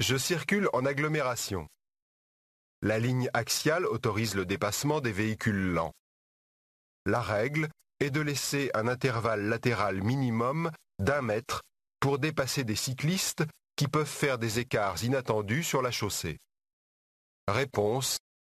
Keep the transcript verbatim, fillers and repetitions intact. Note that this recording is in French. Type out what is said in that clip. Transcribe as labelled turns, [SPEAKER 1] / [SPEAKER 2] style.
[SPEAKER 1] Je circule en agglomération. La ligne axiale autorise le dépassement des véhicules lents. La règle est de laisser un intervalle latéral minimum d'un mètre pour dépasser des cyclistes qui peuvent faire des écarts inattendus sur la chaussée. Réponse